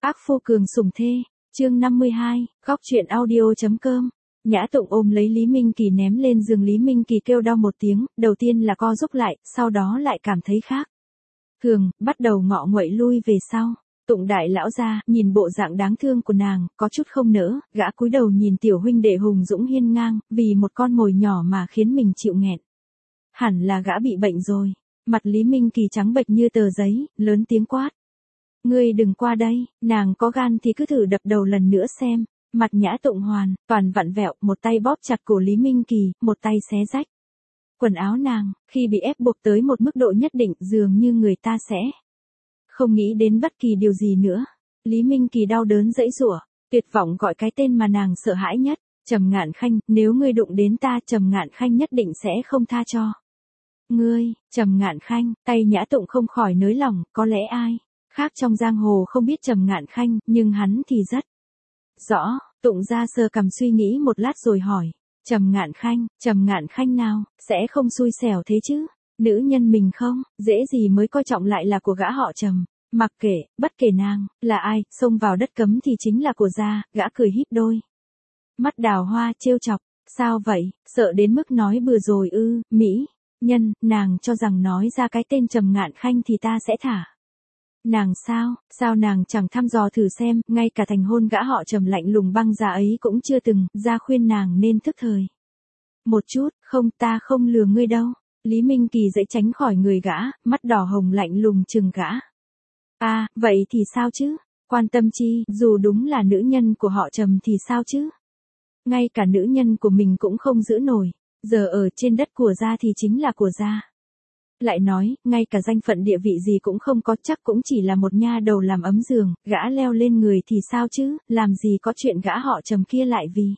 Ác phu cường sủng thê, chương 52, góc truyện audio.com. Nhã Tụng ôm lấy Lý Minh Kỳ ném lên giường. Lý Minh Kỳ kêu đau một tiếng, đầu tiên là co rúm lại, sau đó lại cảm thấy khác thường, bắt đầu ngọ nguậy lui về sau. Tụng đại lão gia nhìn bộ dạng đáng thương của nàng, có chút không nỡ, gã cúi đầu nhìn tiểu huynh đệ hùng dũng hiên ngang, vì một con mồi nhỏ mà khiến mình chịu nghẹn. Hẳn là gã bị bệnh rồi. Mặt Lý Minh Kỳ trắng bệch như tờ giấy, lớn tiếng quát. Ngươi đừng qua đây, nàng có gan thì cứ thử đập đầu lần nữa xem. Mặt Nhã Tụng hoàn toàn vặn vẹo, một tay bóp chặt cổ Lý Minh Kỳ, một tay xé rách quần áo nàng. Khi bị ép buộc tới một mức độ nhất định, dường như người ta sẽ không nghĩ đến bất kỳ điều gì nữa. Lý Minh Kỳ đau đớn giãy giụa, tuyệt vọng gọi cái tên mà nàng sợ hãi nhất. Trầm Ngạn Khanh, nếu ngươi đụng đến ta, Trầm Ngạn Khanh nhất định sẽ không tha cho ngươi. Trầm Ngạn Khanh, tay Nhã Tụng không khỏi nới lỏng, có lẽ ai khác trong giang hồ không biết Trầm Ngạn Khanh, nhưng hắn thì rất rõ. Tụng ra sờ cằm suy nghĩ một lát rồi hỏi. Trầm Ngạn Khanh nào, sẽ không xui xẻo thế chứ? Nữ nhân mình không, dễ gì mới coi trọng lại là của gã họ Trầm. Mặc kệ, bất kể nàng là ai, xông vào đất cấm thì chính là của gia. Gã cười híp đôi mắt đào hoa trêu chọc. Sao vậy, sợ đến mức nói bừa rồi ư? Mỹ nhân, nàng cho rằng nói ra cái tên Trầm Ngạn Khanh thì ta sẽ thả nàng sao nàng chẳng thăm dò thử xem, ngay cả thành hôn gã họ Trầm lạnh lùng băng giá ấy cũng chưa từng ra khuyên nàng nên thức thời một chút. Không, ta không lừa ngươi đâu. Lý Minh Kỳ dễ tránh khỏi người gã, mắt đỏ hồng lạnh lùng chừng gã. Vậy thì sao chứ? Quan tâm chi, dù đúng là nữ nhân của họ Trầm thì sao chứ? Ngay cả nữ nhân của mình cũng không giữ nổi, giờ ở trên đất của gia thì chính là của gia. Lại nói, ngay cả danh phận địa vị gì cũng không có, chắc cũng chỉ là một nha đầu làm ấm giường, gã leo lên người thì sao chứ? Làm gì có chuyện gã họ Trầm kia lại vì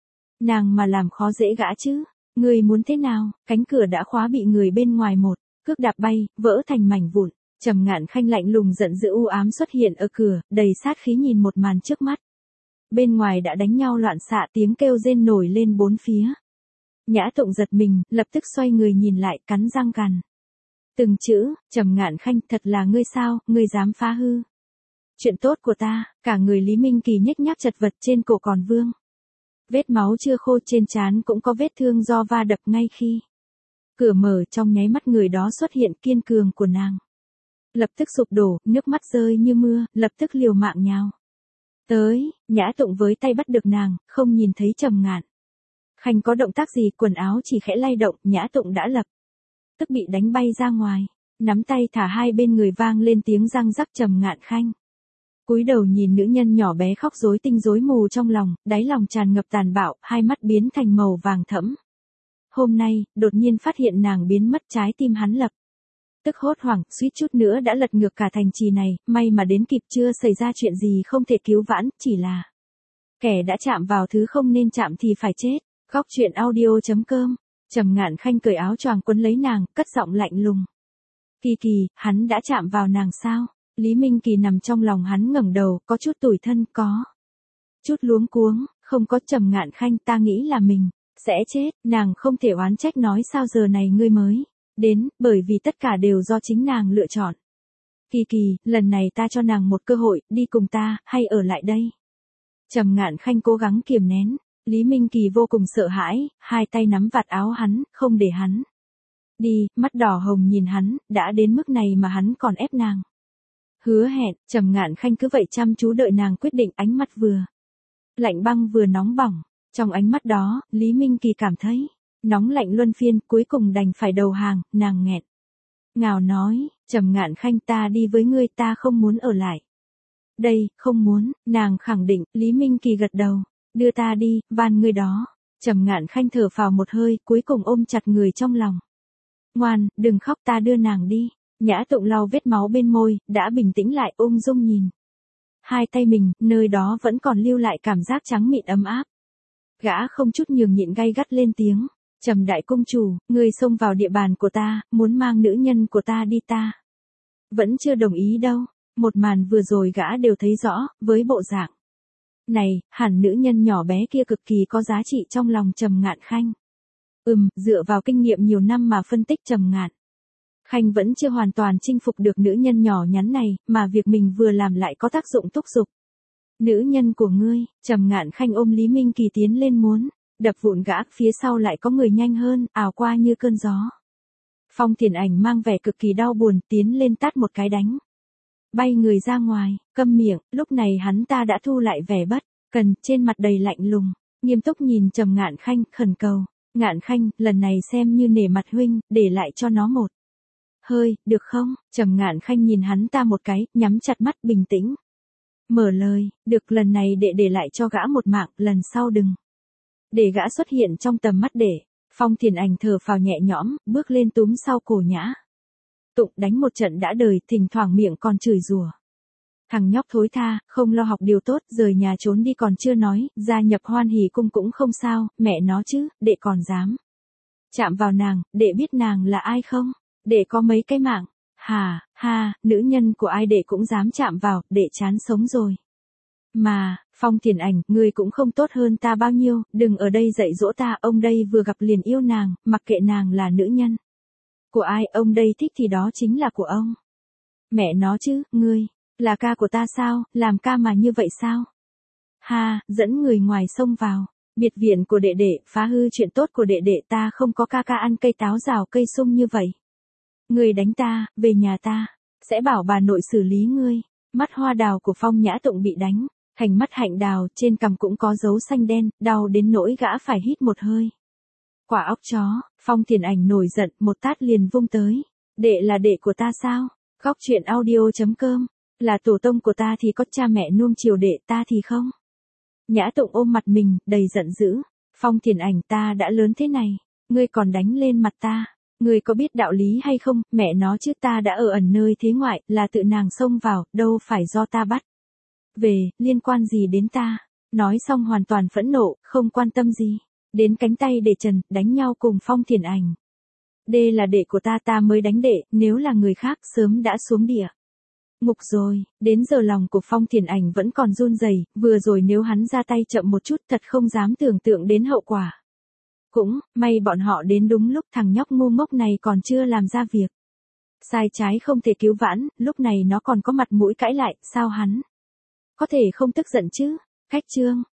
nàng mà làm khó dễ gã chứ? Người muốn thế nào? Cánh cửa đã khóa bị người bên ngoài một cước đạp bay, vỡ thành mảnh vụn. Trầm Ngạn Khanh lạnh lùng giận dữ u ám xuất hiện ở cửa, đầy sát khí nhìn một màn trước mắt. Bên ngoài đã đánh nhau loạn xạ, tiếng kêu rên nổi lên bốn phía. Nhã Tụng giật mình, lập tức xoay người nhìn lại, cắn răng gằn từng chữ. Trầm Ngạn Khanh, thật là ngươi sao? Ngươi dám phá hư chuyện tốt của ta? Cả người Lý Minh Kỳ nhếch nhác chật vật, trên cổ còn vương vết máu chưa khô, trên trán cũng có vết thương do va đập. Ngay khi cửa mở, trong nháy mắt người đó xuất hiện, kiên cường của nàng lập tức sụp đổ, nước mắt rơi như mưa, lập tức liều mạng nhào tới. Nhã Tụng với tay bắt được nàng, không nhìn thấy Trầm Ngạn Khanh có động tác gì, quần áo chỉ khẽ lay động, Nhã Tụng đã lập tức bị đánh bay ra ngoài. Nắm tay thả hai bên người, vang lên tiếng răng rắc. Trầm Ngạn Khanh cúi đầu nhìn nữ nhân nhỏ bé khóc rối tinh rối mù trong lòng, đáy lòng tràn ngập tàn bạo, hai mắt biến thành màu vàng thẫm. Hôm nay, đột nhiên phát hiện nàng biến mất, trái tim hắn lập tức hốt hoảng, suýt chút nữa đã lật ngược cả thành trì này. May mà đến kịp, chưa xảy ra chuyện gì không thể cứu vãn, chỉ là kẻ đã chạm vào thứ không nên chạm thì phải chết. Góc truyện audio.com. Trầm Ngạn Khanh cởi áo choàng quấn lấy nàng, cất giọng lạnh lùng. Kỳ Kỳ, hắn đã chạm vào nàng sao? Lý Minh Kỳ nằm trong lòng hắn, ngẩng đầu, có chút tủi thân, có chút luống cuống. Không có. Trầm Ngạn Khanh, ta nghĩ là mình sẽ chết. Nàng không thể oán trách, nói sao giờ này ngươi mới đến, bởi vì tất cả đều do chính nàng lựa chọn. Kỳ Kỳ, lần này ta cho nàng một cơ hội, đi cùng ta, hay ở lại đây? Trầm Ngạn Khanh cố gắng kiềm nén. Lý Minh Kỳ vô cùng sợ hãi, hai tay nắm vạt áo hắn, không để hắn đi, mắt đỏ hồng nhìn hắn. Đã đến mức này mà hắn còn ép nàng hứa hẹn. Trầm Ngạn Khanh cứ vậy chăm chú đợi nàng quyết định, ánh mắt vừa lạnh băng vừa nóng bỏng. Trong ánh mắt đó, Lý Minh Kỳ cảm thấy nóng lạnh luân phiên, cuối cùng đành phải đầu hàng. Nàng nghẹn ngào nói. Trầm Ngạn Khanh, ta đi với ngươi, ta không muốn ở lại đây. Không muốn, nàng khẳng định. Lý Minh Kỳ gật đầu. Đưa ta đi, van ngươi đó. Trầm Ngạn Khanh thở phào một hơi, cuối cùng ôm chặt người trong lòng. Ngoan, đừng khóc, ta đưa nàng đi. Nhã Tụng lau vết máu bên môi, đã bình tĩnh lại, ung dung nhìn hai tay mình, nơi đó vẫn còn lưu lại cảm giác trắng mịn ấm áp. Gã không chút nhường nhịn, gay gắt lên tiếng. Trầm đại công chủ, ngươi xông vào địa bàn của ta, muốn mang nữ nhân của ta đi, ta vẫn chưa đồng ý đâu. Một màn vừa rồi gã đều thấy rõ, với bộ dạng này, hẳn nữ nhân nhỏ bé kia cực kỳ có giá trị trong lòng Trầm Ngạn Khanh. Dựa vào kinh nghiệm nhiều năm mà phân tích, Trầm Ngạn Khanh vẫn chưa hoàn toàn chinh phục được nữ nhân nhỏ nhắn này, mà việc mình vừa làm lại có tác dụng thúc giục Nữ nhân của ngươi, Trầm Ngạn Khanh ôm Lý Minh Kỳ tiến lên muốn đập vụn gã, phía sau lại có người nhanh hơn, ào qua như cơn gió. Phong Thiền Ảnh mang vẻ cực kỳ đau buồn, tiến lên tát một cái đánh. Bay người ra ngoài, câm miệng, lúc này hắn ta đã thu lại vẻ bất cần, trên mặt đầy lạnh lùng, nghiêm túc nhìn Trầm Ngạn Khanh, khẩn cầu. Ngạn Khanh, lần này xem như nể mặt huynh, để lại cho nó một hơi, được không? Trầm Ngạn Khanh nhìn hắn ta một cái, nhắm chặt mắt bình tĩnh. Mở lời, được, lần này để lại cho gã một mạng, lần sau đừng để gã xuất hiện trong tầm mắt để. Phong Thiền Ảnh thở phào nhẹ nhõm, bước lên túm sau cổ Nhã Tụng đánh một trận đã đời, thỉnh thoảng miệng còn chửi rủa. Thằng nhóc thối tha, không lo học điều tốt, rời nhà trốn đi còn chưa nói, gia nhập Hoan Hỷ cung cũng không sao, mẹ nó chứ, đệ còn dám chạm vào nàng, đệ biết nàng là ai không? Đệ có mấy cái mạng? Ha, nữ nhân của ai đệ cũng dám chạm vào, đệ chán sống rồi. Mà, Phong Thiền Ảnh, ngươi cũng không tốt hơn ta bao nhiêu, đừng ở đây dạy dỗ ta, ông đây vừa gặp liền yêu nàng, mặc kệ nàng là nữ nhân của ai, ông đây thích thì đó chính là của ông. Mẹ nó chứ, ngươi là ca của ta sao, làm ca mà như vậy sao? Ha, dẫn người ngoài xông vào biệt viện của đệ đệ, phá hư chuyện tốt của đệ đệ, ta không có ca ca ăn cây táo rào cây sung như vậy. Ngươi đánh ta, về nhà ta sẽ bảo bà nội xử lý ngươi. Mắt hoa đào của Phong Nhã Tụng bị đánh thành mắt hạnh đào, trên cằm cũng có dấu xanh đen, đau đến nỗi gã phải hít một hơi. Quả óc chó, Phong Thiền Ảnh nổi giận, một tát liền vung tới. Đệ là đệ của ta sao? Góc truyện audio.com, là tổ tông của ta thì có cha mẹ nuông chiều đệ, ta thì không. Nhã Tụng ôm mặt mình, đầy giận dữ. Phong Thiền Ảnh, ta đã lớn thế này, ngươi còn đánh lên mặt ta. Ngươi có biết đạo lý hay không, mẹ nó chứ, ta đã ở ẩn nơi thế ngoại, là tự nàng xông vào, đâu phải do ta bắt về, liên quan gì đến ta? Nói xong hoàn toàn phẫn nộ, không quan tâm gì đến cánh tay để trần, đánh nhau cùng Phong Thiền Ảnh. Đây là đệ của ta, ta mới đánh đệ, nếu là người khác sớm đã xuống địa ngục rồi. Đến giờ lòng của Phong Thiền Ảnh vẫn còn run rẩy, vừa rồi nếu hắn ra tay chậm một chút thật không dám tưởng tượng đến hậu quả. Cũng, may bọn họ đến đúng lúc, thằng nhóc ngu ngốc này còn chưa làm ra việc sai trái không thể cứu vãn, lúc này nó còn có mặt mũi cãi lại, sao hắn có thể không tức giận chứ? Khách chương.